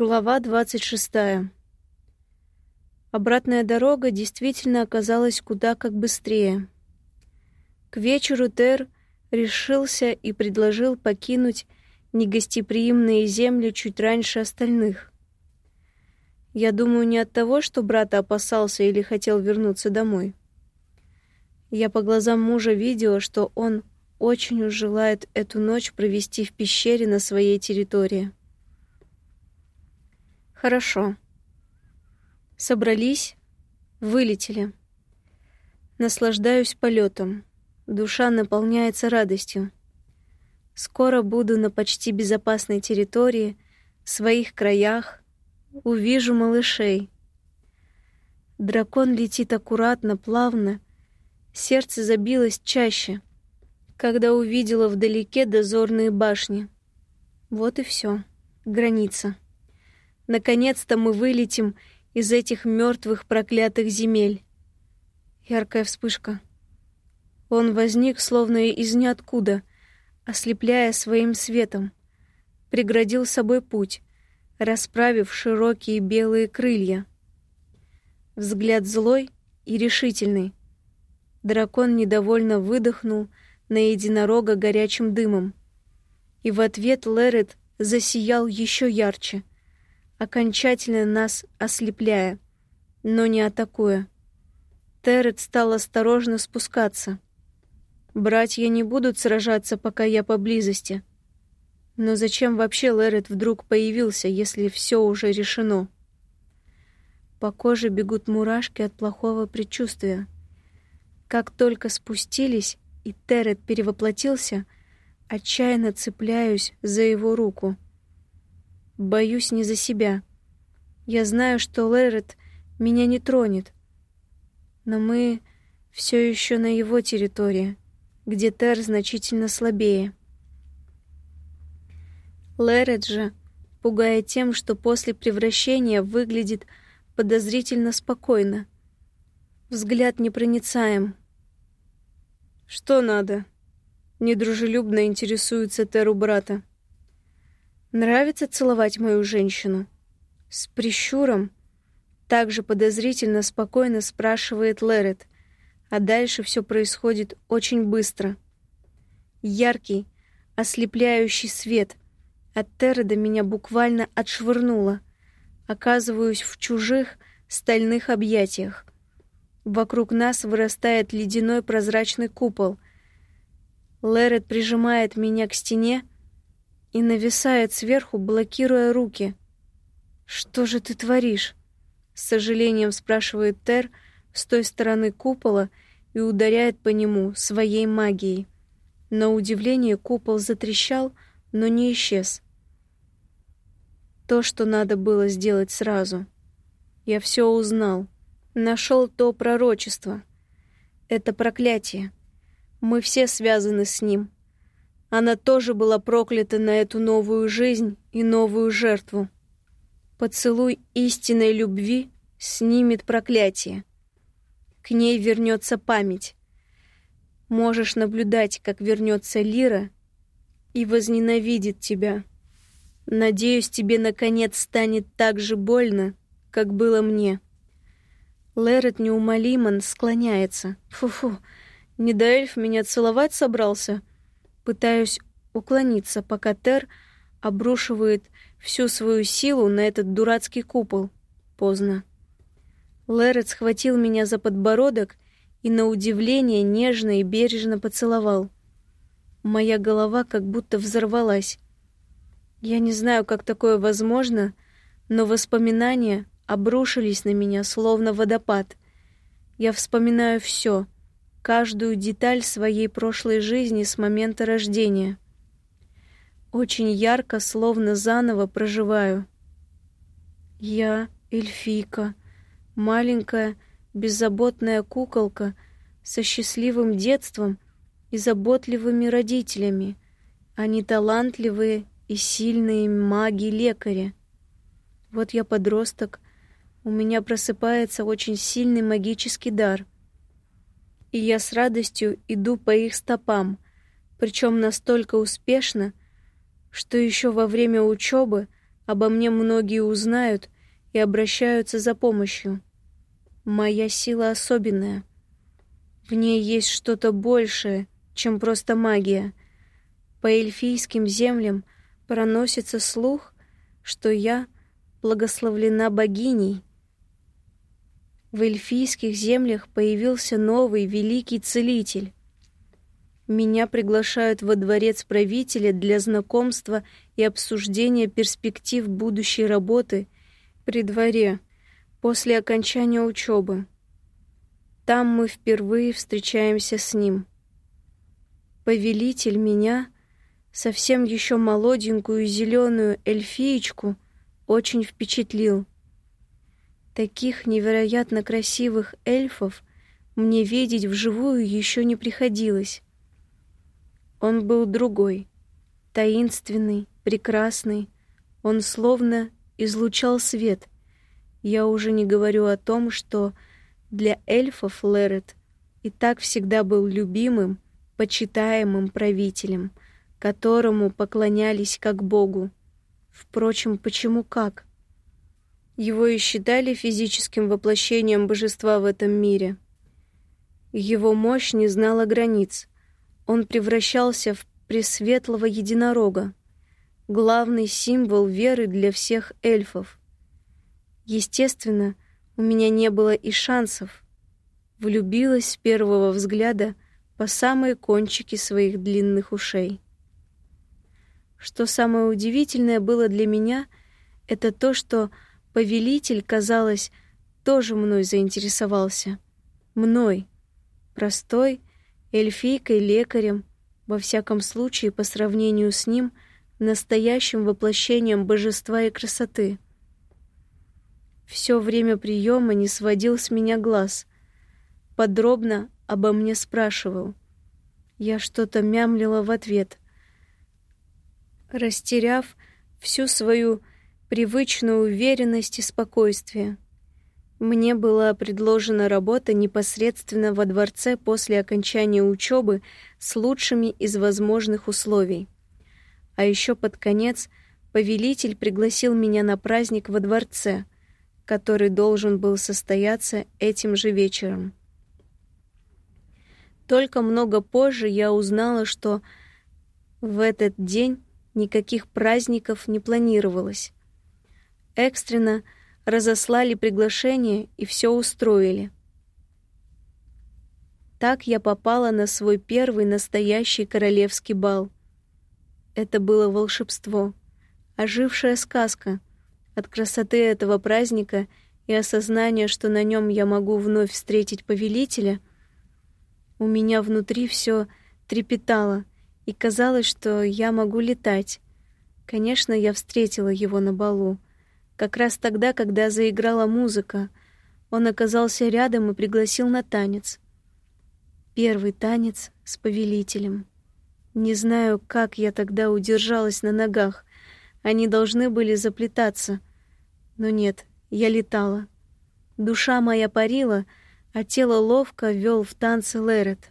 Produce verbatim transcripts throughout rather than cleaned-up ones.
Глава двадцать шестая. Обратная дорога действительно оказалась куда как быстрее. К вечеру Тер решился и предложил покинуть негостеприимные земли чуть раньше остальных. Я думаю, не от того, что брата опасался или хотел вернуться домой. Я по глазам мужа видела, что он очень уж желает эту ночь провести в пещере на своей территории. Хорошо. Собрались, вылетели. Наслаждаюсь полетом. Душа наполняется радостью. Скоро буду на почти безопасной территории, в своих краях, увижу малышей. Дракон летит аккуратно, плавно. Сердце забилось чаще, когда увидела вдалеке дозорные башни. Вот и все. Граница. Наконец-то мы вылетим из этих мертвых проклятых земель. Яркая вспышка. Он возник словно из ниоткуда, ослепляя своим светом, преградил собой путь, расправив широкие белые крылья. Взгляд злой и решительный. Дракон недовольно выдохнул на единорога горячим дымом. И в ответ Лерет засиял еще ярче, окончательно нас ослепляя, но не атакуя. Терет стал осторожно спускаться. Братья не будут сражаться, пока я поблизости. Но зачем вообще Лерет вдруг появился, если все уже решено? По коже бегут мурашки от плохого предчувствия. Как только спустились, и Терет перевоплотился, отчаянно цепляюсь за его руку. Боюсь не за себя. Я знаю, что Лерет меня не тронет. Но мы все еще на его территории, где Тер значительно слабее. Лерет же, пугая тем, что после превращения выглядит подозрительно спокойно. Взгляд непроницаем. «Что надо?» — недружелюбно интересуется Тер у брата. «Нравится целовать мою женщину?» С прищуром, также подозрительно спокойно спрашивает Лерет, а дальше все происходит очень быстро. Яркий, ослепляющий свет. От Тереда меня буквально отшвырнуло. Оказываюсь в чужих стальных объятиях. Вокруг нас вырастает ледяной прозрачный купол. Лерет прижимает меня к стене и нависает сверху, блокируя руки. «Что же ты творишь?» — с сожалением спрашивает Тер с той стороны купола и ударяет по нему своей магией. На удивление купол затрещал, но не исчез. То, что надо было сделать сразу. Я все узнал. Нашел то пророчество. Это проклятие. Мы все связаны с ним. Она тоже была проклята на эту новую жизнь и новую жертву. Поцелуй истинной любви снимет проклятие. К ней вернется память. Можешь наблюдать, как вернется Лира и возненавидит тебя. Надеюсь, тебе наконец станет так же больно, как было мне. Лерет неумолимо склоняется. Фу-фу, недоэльф меня целовать собрался? Пытаюсь уклониться, пока Тер обрушивает всю свою силу на этот дурацкий купол. Поздно. Лерет схватил меня за подбородок и, на удивление, нежно и бережно поцеловал. Моя голова как будто взорвалась. Я не знаю, как такое возможно, но воспоминания обрушились на меня, словно водопад. Я вспоминаю все, каждую деталь своей прошлой жизни с момента рождения. Очень ярко, словно заново проживаю. Я эльфийка, маленькая, беззаботная куколка со счастливым детством и заботливыми родителями. Они талантливые и сильные маги-лекари. Вот я подросток, у меня просыпается очень сильный магический дар. И я с радостью иду по их стопам, причем настолько успешно, что еще во время учебы обо мне многие узнают и обращаются за помощью. Моя сила особенная. В ней есть что-то большее, чем просто магия. По эльфийским землям проносится слух, что я благословлена богиней. В эльфийских землях появился новый великий целитель. Меня приглашают во дворец правителя для знакомства и обсуждения перспектив будущей работы при дворе после окончания учебы. Там мы впервые встречаемся с ним. Повелитель меня, совсем еще молоденькую зеленую эльфиечку, очень впечатлил. Таких невероятно красивых эльфов мне видеть вживую еще не приходилось. Он был другой, таинственный, прекрасный. Он словно излучал свет. Я уже не говорю о том, что для эльфов Лерет и так всегда был любимым, почитаемым правителем, которому поклонялись как богу. Впрочем, почему как? Его и считали физическим воплощением божества в этом мире. Его мощь не знала границ. Он превращался в пресветлого единорога, главный символ веры для всех эльфов. Естественно, у меня не было и шансов. Влюбилась с первого взгляда по самые кончики своих длинных ушей. Что самое удивительное было для меня, это то, что повелитель, казалось, тоже мной заинтересовался. Мной, простой эльфийкой-лекарем, во всяком случае, по сравнению с ним, настоящим воплощением божества и красоты. Все время приема не сводил с меня глаз, подробно обо мне спрашивал. Я что-то мямлила в ответ, растеряв всю свою привычную уверенность и спокойствие. Мне была предложена работа непосредственно во дворце после окончания учебы с лучшими из возможных условий. А еще под конец повелитель пригласил меня на праздник во дворце, который должен был состояться этим же вечером. Только много позже я узнала, что в этот день никаких праздников не планировалось. Экстренно разослали приглашение и все устроили. Так я попала на свой первый настоящий королевский бал. Это было волшебство, ожившая сказка. От красоты этого праздника и осознания, что на нем я могу вновь встретить повелителя, у меня внутри все трепетало, и казалось, что я могу летать. Конечно, я встретила его на балу. Как раз тогда, когда заиграла музыка, он оказался рядом и пригласил на танец. Первый танец с повелителем. Не знаю, как я тогда удержалась на ногах. Они должны были заплетаться. Но нет, я летала. Душа моя парила, а тело ловко вел в танцы Лерет.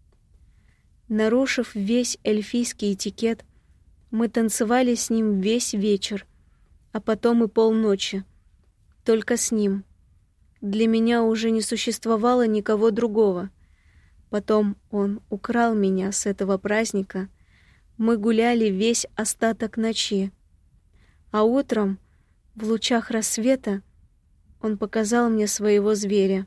Нарушив весь эльфийский этикет, мы танцевали с ним весь вечер, а потом и полночи. Только с ним. Для меня уже не существовало никого другого. Потом он украл меня с этого праздника. Мы гуляли весь остаток ночи. А утром, в лучах рассвета, он показал мне своего зверя.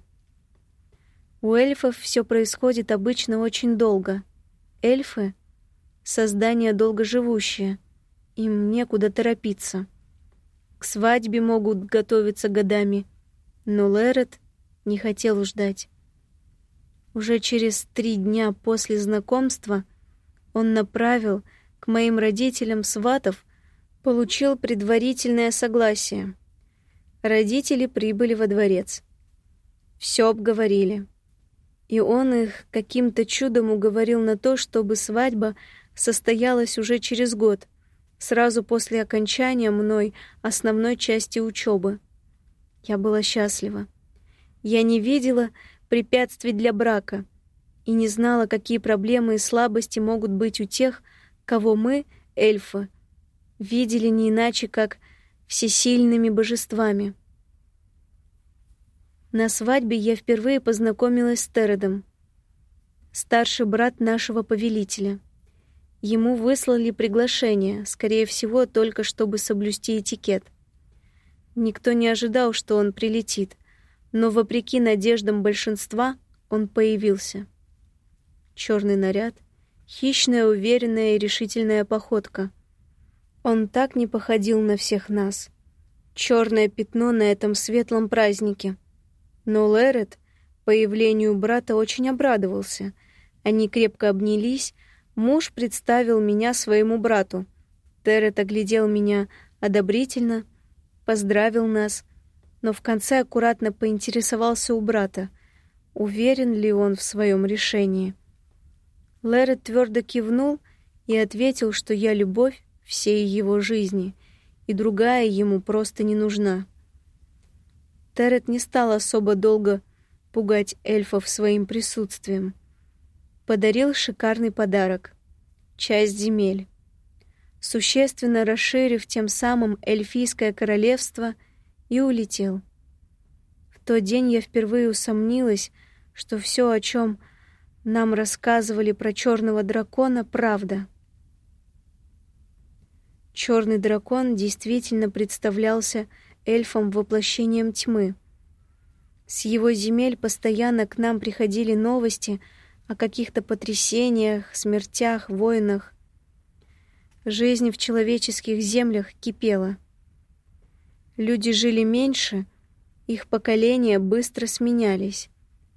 У эльфов все происходит обычно очень долго. Эльфы — создания долгоживущие. Им некуда торопиться. К свадьбе могут готовиться годами, но Лерет не хотел ждать. Уже через три дня после знакомства он направил к моим родителям сватов, получил предварительное согласие. Родители прибыли во дворец. Все обговорили. И он их каким-то чудом уговорил на то, чтобы свадьба состоялась уже через год, сразу после окончания мной основной части учебы. Я была счастлива. Я не видела препятствий для брака и не знала, какие проблемы и слабости могут быть у тех, кого мы, эльфы, видели не иначе, как всесильными божествами. На свадьбе я впервые познакомилась с Тередом, старший брат нашего повелителя. Ему выслали приглашение, скорее всего, только чтобы соблюсти этикет. Никто не ожидал, что он прилетит, но, вопреки надеждам большинства, он появился. Черный наряд, хищная, уверенная и решительная походка. Он так не походил на всех нас. Черное пятно на этом светлом празднике. Но Лэред появлению брата очень обрадовался. Они крепко обнялись. Муж представил меня своему брату. Теред оглядел меня одобрительно, поздравил нас, но в конце аккуратно поинтересовался у брата, уверен ли он в своем решении. Лэред твердо кивнул и ответил, что я любовь всей его жизни, и другая ему просто не нужна. Теред не стал особо долго пугать эльфов своим присутствием. Подарил шикарный подарок — часть земель, существенно расширив тем самым эльфийское королевство, и улетел. В тот день я впервые усомнилась, что все, о чем нам рассказывали про черного дракона, правда. Черный дракон действительно представлялся эльфом воплощением тьмы. С его земель постоянно к нам приходили новости о каких-то потрясениях, смертях, войнах. Жизнь в человеческих землях кипела. Люди жили меньше, их поколения быстро сменялись.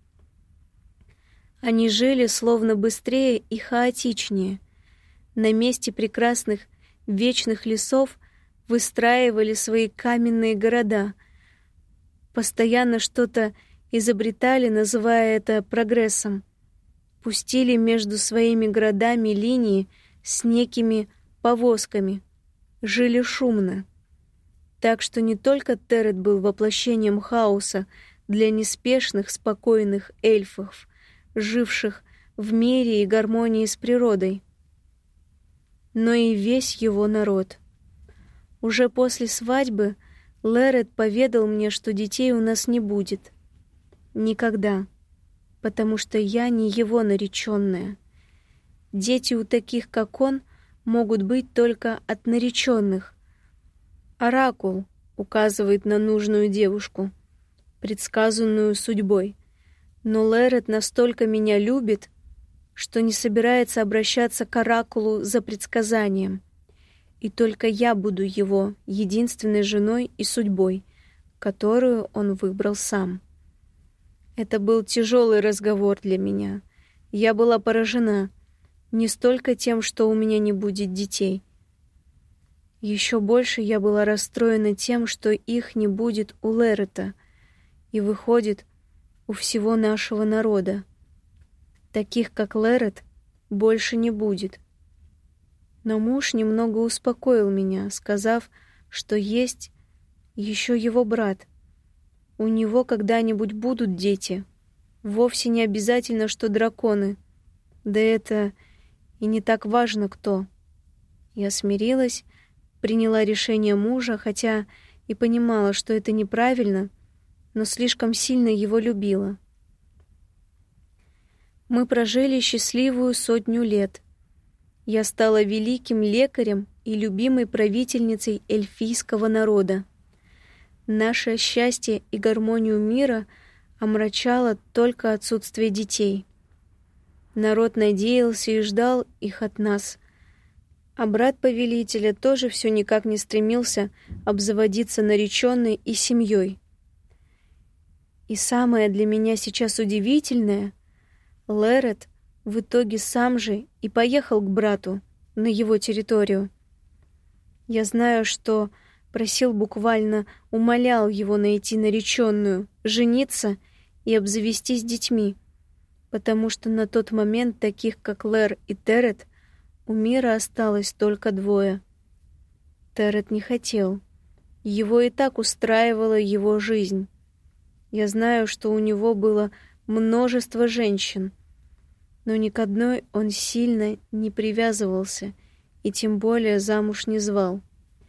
Они жили словно быстрее и хаотичнее. На месте прекрасных вечных лесов выстраивали свои каменные города. Постоянно что-то изобретали, называя это прогрессом. Пустили между своими городами линии с некими повозками. Жили шумно. Так что не только Теред был воплощением хаоса для неспешных, спокойных эльфов, живших в мире и гармонии с природой, но и весь его народ. Уже после свадьбы Лэред поведал мне, что детей у нас не будет. Никогда. Потому что я не его нареченная. Дети у таких, как он, могут быть только от нареченных. Оракул указывает на нужную девушку, предсказанную судьбой. Но Лэред настолько меня любит, что не собирается обращаться к оракулу за предсказанием. И только я буду его единственной женой и судьбой, которую он выбрал сам. Это был тяжелый разговор для меня. Я была поражена не столько тем, что у меня не будет детей. Еще больше я была расстроена тем, что их не будет у Лэрэда, и, выходит, у всего нашего народа. Таких, как Лэрэд, больше не будет. Но муж немного успокоил меня, сказав, что есть еще его брат. У него когда-нибудь будут дети. Вовсе не обязательно, что драконы. Да это и не так важно, кто. Я смирилась, приняла решение мужа, хотя и понимала, что это неправильно, но слишком сильно его любила. Мы прожили счастливую сотню лет. Я стала великим лекарем и любимой правительницей эльфийского народа. Наше счастье и гармонию мира омрачало только отсутствие детей. Народ надеялся и ждал их от нас, а брат повелителя тоже все никак не стремился обзаводиться нареченной и семьей. И самое для меня сейчас удивительное — Лэрэд в итоге сам же и поехал к брату на его территорию. Я знаю, что просил, буквально умолял его найти нареченную, жениться и обзавестись детьми, потому что на тот момент таких, как Лэр и Теред, у мира осталось только двое. Теред не хотел. Его и так устраивала его жизнь. Я знаю, что у него было множество женщин, но ни к одной он сильно не привязывался и тем более замуж не звал.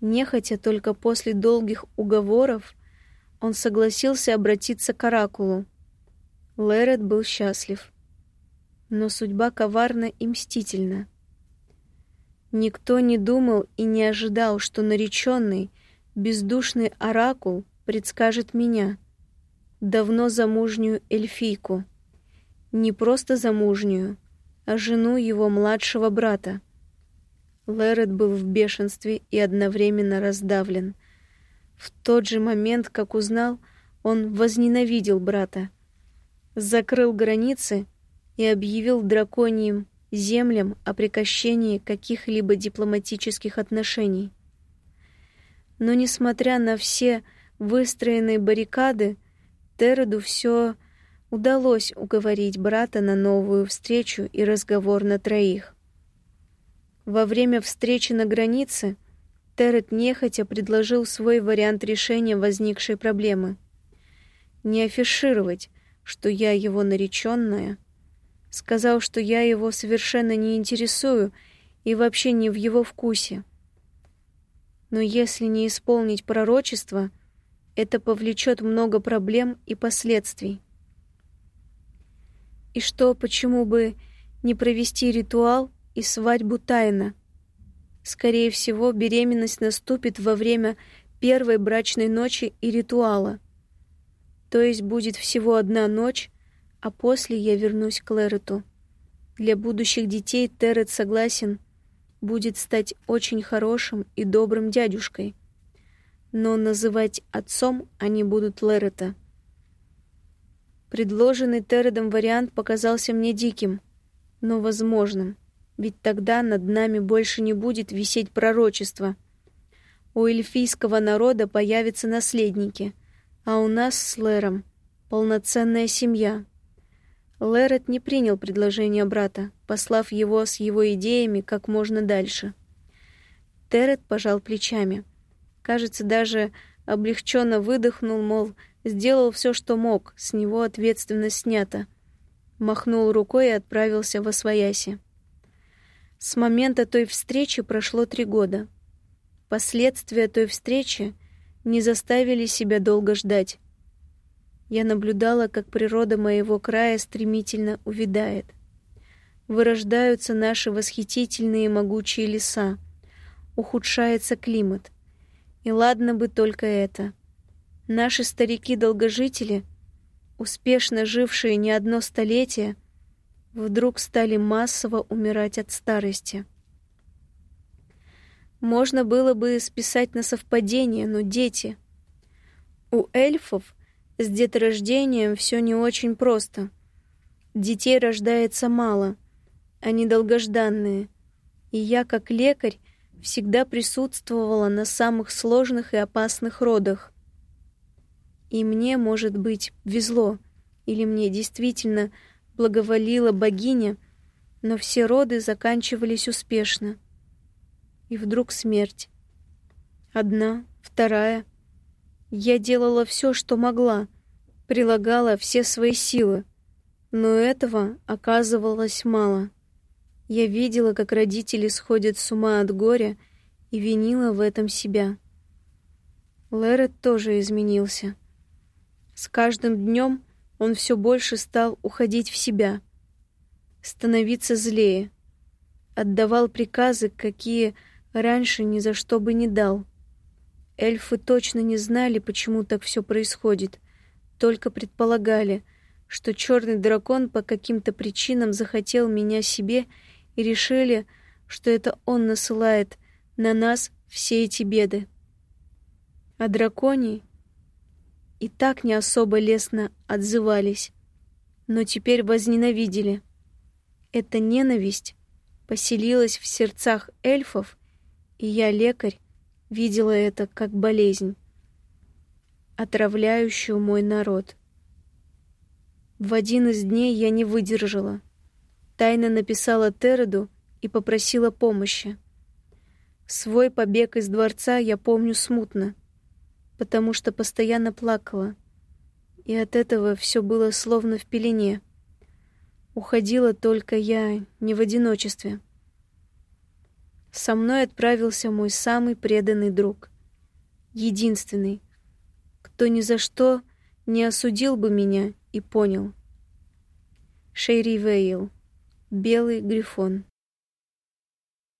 Нехотя, только после долгих уговоров, он согласился обратиться к оракулу. Лерет был счастлив. Но судьба коварна и мстительна. Никто не думал и не ожидал, что нареченный, бездушный оракул предскажет меня, давно замужнюю эльфийку. Не просто замужнюю, а жену его младшего брата. Лерет был в бешенстве и одновременно раздавлен. В тот же момент, как узнал, он возненавидел брата, закрыл границы и объявил драконьим землям о прекращении каких-либо дипломатических отношений. Но, несмотря на все выстроенные баррикады, Тереду все удалось уговорить брата на новую встречу и разговор на троих. Во время встречи на границе Теред нехотя предложил свой вариант решения возникшей проблемы. Не афишировать, что я его нареченная, сказал, что я его совершенно не интересую и вообще не в его вкусе. Но если не исполнить пророчество, это повлечет много проблем и последствий. И что, почему бы не провести ритуал и свадьбу тайно? Скорее всего, беременность наступит во время первой брачной ночи и ритуала. То есть будет всего одна ночь, а после я вернусь к Лерету. Для будущих детей Теред согласен будет стать очень хорошим и добрым дядюшкой. Но называть отцом они будут Лерета. Предложенный Тередом вариант показался мне диким, но возможным, ведь тогда над нами больше не будет висеть пророчество. У эльфийского народа появятся наследники, а у нас с Лером полноценная семья. Лерет не принял предложение брата, послав его с его идеями как можно дальше. Теред пожал плечами. Кажется, даже облегченно выдохнул, мол, сделал все, что мог, с него ответственность снята. Махнул рукой и отправился восвояси. С момента той встречи прошло три года. Последствия той встречи не заставили себя долго ждать. Я наблюдала, как природа моего края стремительно увядает. Вырождаются наши восхитительные могучие леса. Ухудшается климат. И ладно бы только это. Наши старики-долгожители, успешно жившие не одно столетие, вдруг стали массово умирать от старости. Можно было бы списать на совпадение, но дети. У эльфов с деторождением все не очень просто. Детей рождается мало, они долгожданные. И я, как лекарь, всегда присутствовала на самых сложных и опасных родах. И мне, может быть, везло, или мне действительно благоволила богиня, но все роды заканчивались успешно. И вдруг смерть. Одна, вторая. Я делала все, что могла, прилагала все свои силы, но этого оказывалось мало. Я видела, как родители сходят с ума от горя, и винила в этом себя. Лерет тоже изменился. С каждым днем он все больше стал уходить в себя, становиться злее, отдавал приказы, какие раньше ни за что бы не дал. Эльфы точно не знали, почему так все происходит, только предполагали, что черный дракон по каким-то причинам захотел меня себе и решили, что это он насылает на нас все эти беды. А драконий и так не особо лестно отзывались, но теперь возненавидели. Эта ненависть поселилась в сердцах эльфов, и я, лекарь, видела это как болезнь, отравляющую мой народ. В один из дней я не выдержала. Тайно написала Тереду и попросила помощи. Свой побег из дворца я помню смутно, потому что постоянно плакала, и от этого все было словно в пелене. Уходила только я не в одиночестве. Со мной отправился мой самый преданный друг, единственный, кто ни за что не осудил бы меня и понял. Шейри Вейл, Белый Грифон.